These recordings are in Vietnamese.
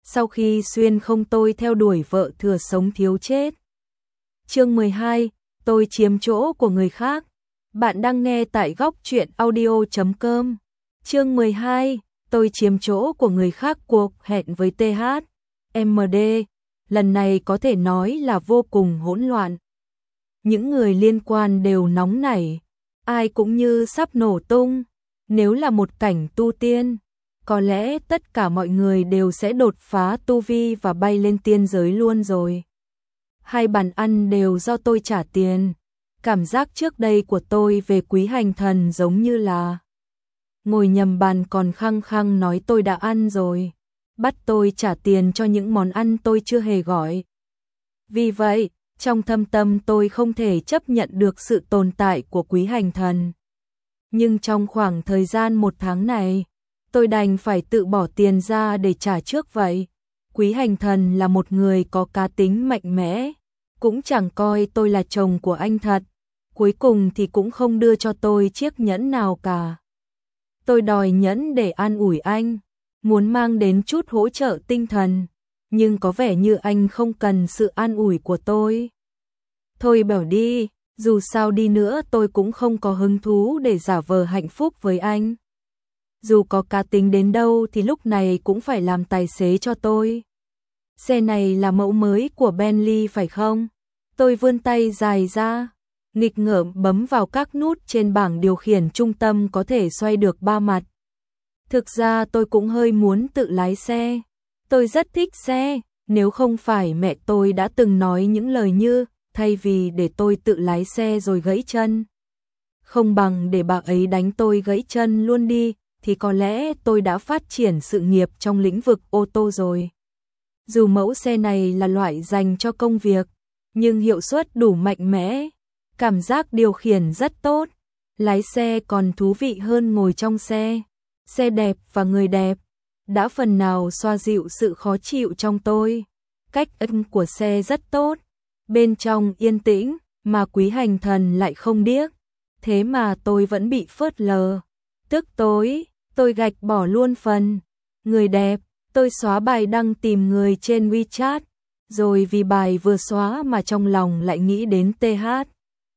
sau khi xuyên không tôi theo đuổi vợ thừa sống thiếu chết. Chương 12, tôi chiếm chỗ của người khác. Bạn đang nghe tại góc truyện audio.com. Chương 12, tôi chiếm chỗ của người khác. Cuộc hẹn với TH, MD, lần này có thể nói là vô cùng hỗn loạn. Những người liên quan đều nóng nảy, ai cũng như sắp nổ tung. Nếu là một cảnh tu tiên, có lẽ tất cả mọi người đều sẽ đột phá tu vi và bay lên tiên giới luôn rồi. Hai bàn ăn đều do tôi trả tiền. Cảm giác trước đây của tôi về Quý Hành Thần giống như là ngồi nhầm bàn còn khăng khăng nói tôi đã ăn rồi, bắt tôi trả tiền cho những món ăn tôi chưa hề gọi. Vì vậy, trong thâm tâm tôi không thể chấp nhận được sự tồn tại của Quý Hành Thần. Nhưng trong khoảng thời gian 1 tháng này, tôi đành phải tự bỏ tiền ra để trả trước vậy. Quý Hành Thần là một người có cá tính mạnh mẽ, cũng chẳng coi tôi là chồng của anh thật. Cuối cùng thì cũng không đưa cho tôi chiếc nhẫn nào cả. Tôi đòi nhẫn để an ủi anh, muốn mang đến chút hỗ trợ tinh thần, nhưng có vẻ như anh không cần sự an ủi của tôi. Thôi bảo đi, dù sao đi nữa tôi cũng không có hứng thú để giả vờ hạnh phúc với anh. Dù có cá tính đến đâu thì lúc này cũng phải làm tài xế cho tôi. Xe này là mẫu mới của Bentley phải không? Tôi vươn tay dài ra, nghịch ngợm bấm vào các nút trên bảng điều khiển trung tâm có thể xoay được 3 mặt. Thực ra tôi cũng hơi muốn tự lái xe. Tôi rất thích xe, nếu không phải mẹ tôi đã từng nói những lời như thay vì để tôi tự lái xe rồi gãy chân, không bằng để bà ấy đánh tôi gãy chân luôn đi, thì có lẽ tôi đã phát triển sự nghiệp trong lĩnh vực ô tô rồi. Dù mẫu xe này là loại dành cho công việc, nhưng hiệu suất đủ mạnh mẽ, cảm giác điều khiển rất tốt, lái xe còn thú vị hơn ngồi trong xe. Xe đẹp và người đẹp đã phần nào xoa dịu sự khó chịu trong tôi. Cách âm của xe rất tốt, bên trong yên tĩnh, mà Quý Hành Thần lại không điếc. Thế mà tôi vẫn bị phớt lờ. Tức tối, tôi gạch bỏ luôn phần người đẹp. Tôi xóa bài đăng tìm người trên WeChat, rồi vì bài vừa xóa mà trong lòng lại nghĩ đến TH,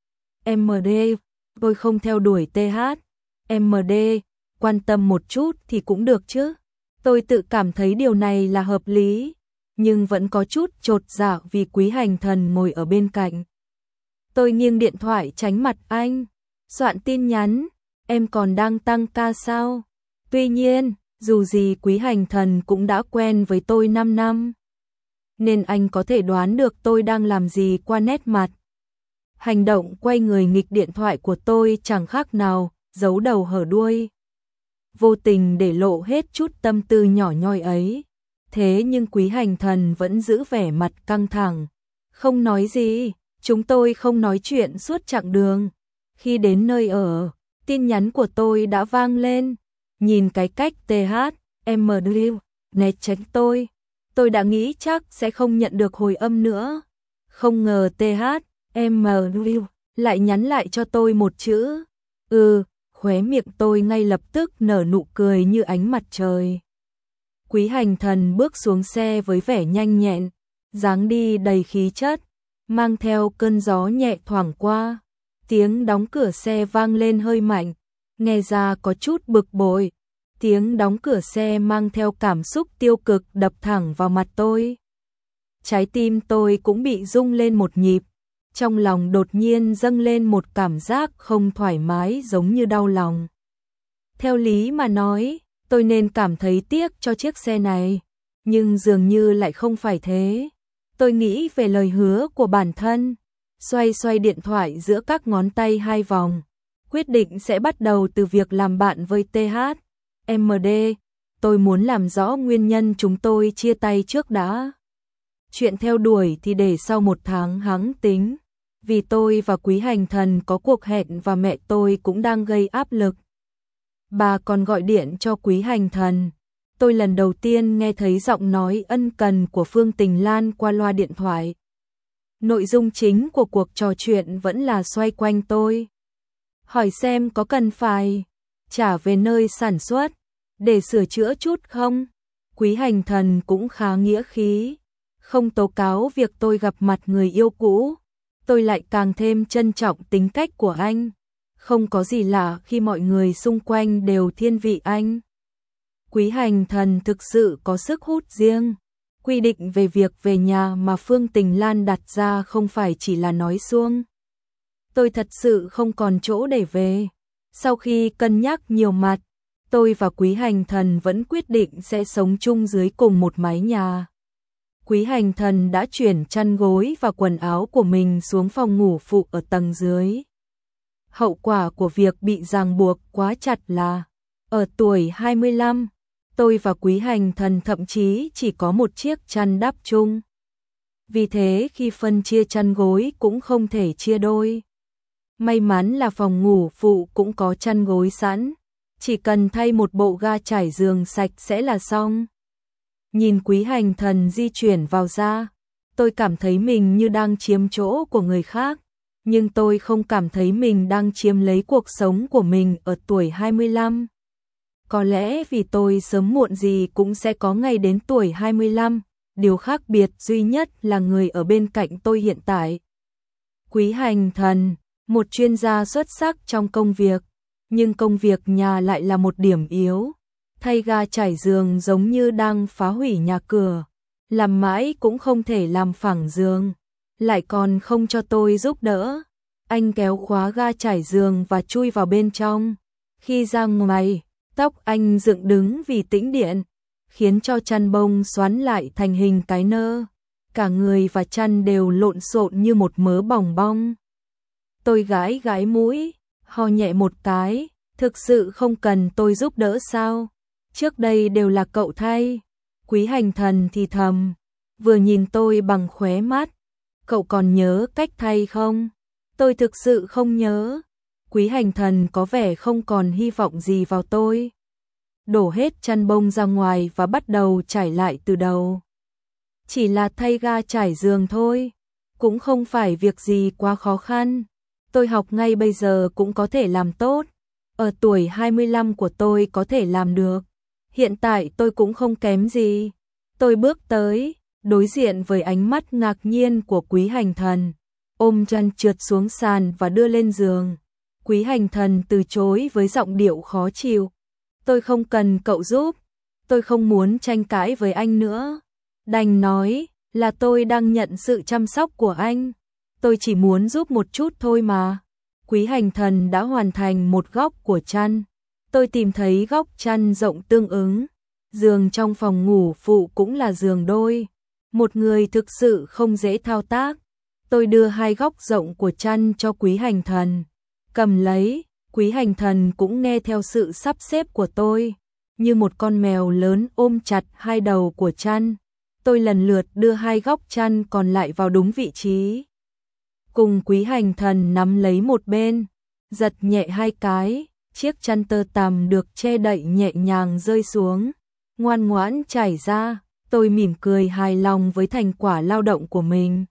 MD. Tôi không theo đuổi TH, MD, quan tâm một chút thì cũng được chứ. Tôi tự cảm thấy điều này là hợp lý, nhưng vẫn có chút chột dạ vì Quý Hành Thần ngồi ở bên cạnh. Tôi nghiêng điện thoại tránh mặt anh, soạn tin nhắn, em còn đang tăng ca sao? Tuy nhiên, dù gì Quý Hành Thần cũng đã quen với tôi 5 năm, nên anh có thể đoán được tôi đang làm gì qua nét mặt. Hành động quay người nghịch điện thoại của tôi chẳng khác nào giấu đầu hở đuôi, vô tình để lộ hết chút tâm tư nhỏ nhoi ấy. Thế nhưng Quý Hành Thần vẫn giữ vẻ mặt căng thẳng, không nói gì. Chúng tôi không nói chuyện suốt chặng đường. Khi đến nơi ở, tin nhắn của tôi đã vang lên. Nhìn cái cách TH, MW né tránh tôi đã nghĩ chắc sẽ không nhận được hồi âm nữa. Không ngờ TH, MW lại nhắn lại cho tôi một chữ khóe miệng tôi ngay lập tức nở nụ cười như ánh mặt trời. Quý Hành Thần bước xuống xe với vẻ nhanh nhẹn, dáng đi đầy khí chất, mang theo cơn gió nhẹ thoảng qua. Tiếng đóng cửa xe vang lên hơi mạnh, nghe ra có chút bực bội. Tiếng đóng cửa xe mang theo cảm xúc tiêu cực đập thẳng vào mặt tôi. Trái tim tôi cũng bị rung lên một nhịp, trong lòng đột nhiên dâng lên một cảm giác không thoải mái giống như đau lòng. Theo lý mà nói, tôi nên cảm thấy tiếc cho chiếc xe này, nhưng dường như lại không phải thế. Tôi nghĩ về lời hứa của bản thân, xoay xoay điện thoại giữa các ngón tay 2 vòng, quyết định sẽ bắt đầu từ việc làm bạn với TH, MD. Tôi muốn làm rõ nguyên nhân chúng tôi chia tay trước đã. Chuyện theo đuổi thì để sau 1 tháng hẵng tính, vì tôi và Quý Hành Thần có cuộc hẹn và mẹ tôi cũng đang gây áp lực. Bà còn gọi điện cho Quý Hành Thần. Tôi lần đầu tiên nghe thấy giọng nói ân cần của Phương Tình Lan qua loa điện thoại. Nội dung chính của cuộc trò chuyện vẫn là xoay quanh tôi. Hỏi xem có cần phải trả về nơi sản xuất để sửa chữa chút không? Quý Hành Thần cũng khá nghĩa khí, không tố cáo việc tôi gặp mặt người yêu cũ, tôi lại càng thêm trân trọng tính cách của anh. Không có gì lạ khi mọi người xung quanh đều thiên vị anh. Quý Hành Thần thực sự có sức hút riêng. Quy định về việc về nhà mà Phương Tình Lan đặt ra không phải chỉ là nói suông. Tôi thật sự không còn chỗ để về. Sau khi cân nhắc nhiều mặt, tôi và Quý Hành Thần vẫn quyết định sẽ sống chung dưới cùng một mái nhà. Quý Hành Thần đã chuyển chăn gối và quần áo của mình xuống phòng ngủ phụ ở tầng dưới. Hậu quả của việc bị ràng buộc quá chặt là, ở tuổi 25, tôi và Quý Hành Thần thậm chí chỉ có một chiếc chăn đắp chung. Vì thế khi phân chia chăn gối cũng không thể chia đôi. May mắn là phòng ngủ phụ cũng có chăn gối sẵn, chỉ cần thay một bộ ga trải giường sạch sẽ là xong. Nhìn Quý Hành Thần di chuyển vào ra, tôi cảm thấy mình như đang chiếm chỗ của người khác, nhưng tôi không cảm thấy mình đang chiếm lấy cuộc sống của mình ở tuổi 25. Có lẽ vì tôi sớm muộn gì cũng sẽ có ngày đến tuổi 25, điều khác biệt duy nhất là người ở bên cạnh tôi hiện tại. Quý Hành Thần, một chuyên gia xuất sắc trong công việc, nhưng công việc nhà lại là một điểm yếu. Thay ga trải giường giống như đang phá hủy nhà cửa, làm mãi cũng không thể làm phẳng giường, lại còn không cho tôi giúp đỡ. Anh kéo khóa ga trải giường và chui vào bên trong. Khi ra ngoài, tóc anh dựng đứng vì tĩnh điện, khiến cho chăn bông xoắn lại thành hình cái nơ. Cả người và chăn đều lộn xộn như một mớ bòng bong. Tôi gãi gãi mũi, ho nhẹ một cái, thực sự không cần tôi giúp đỡ sao? Trước đây đều là cậu thay. Quý Hành Thần thì thầm, vừa nhìn tôi bằng khóe mắt. Cậu còn nhớ cách thay không? Tôi thực sự không nhớ. Quý Hành Thần có vẻ không còn hy vọng gì vào tôi. Đổ hết chăn bông ra ngoài và bắt đầu trải lại từ đầu. Chỉ là thay ga trải giường thôi, cũng không phải việc gì quá khó khăn. Tôi học ngay bây giờ cũng có thể làm tốt. Ở tuổi 25 của tôi có thể làm được. Hiện tại tôi cũng không kém gì. Tôi bước tới, đối diện với ánh mắt ngạc nhiên của Quý Hành Thần, ôm chăn trượt xuống sàn và đưa lên giường. Quý Hành Thần từ chối với giọng điệu khó chịu. Tôi không cần cậu giúp, tôi không muốn tranh cãi với anh nữa. Đành nói là tôi đang nhận sự chăm sóc của anh. Tôi chỉ muốn giúp một chút thôi mà. Quý Hành Thần đã hoàn thành một góc của chăn. Tôi tìm thấy góc chăn rộng tương ứng. Giường trong phòng ngủ phụ cũng là giường đôi. Một người thực sự không dễ thao tác. Tôi đưa hai góc rộng của chăn cho Quý Hành Thần. Cầm lấy, Quý Hành Thần cũng nghe theo sự sắp xếp của tôi. Như một con mèo lớn ôm chặt hai đầu của chăn. Tôi lần lượt đưa hai góc chăn còn lại vào đúng vị trí. Cùng Quý Hành Thần nắm lấy một bên, giật nhẹ hai cái, chiếc chăn tơ tằm được che đậy nhẹ nhàng rơi xuống, ngoan ngoãn trải ra. Tôi mỉm cười hài lòng với thành quả lao động của mình.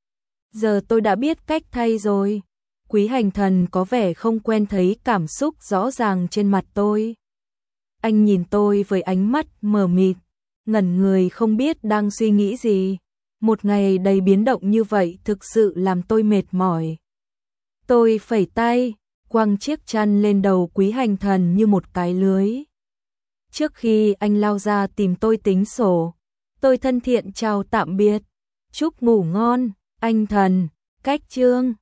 Giờ tôi đã biết cách thay rồi. Quý Hành Thần có vẻ không quen thấy cảm xúc rõ ràng trên mặt tôi. Anh nhìn tôi với ánh mắt mờ mịt, ngẩn người không biết đang suy nghĩ gì. Một ngày đầy biến động như vậy thực sự làm tôi mệt mỏi. Tôi phẩy tay, quăng chiếc chăn lên đầu Quý Hành Thần như một cái lưới. Trước khi anh lao ra tìm tôi tính sổ, tôi thân thiện chào tạm biệt. Chúc ngủ ngon, anh Thần. Cách chương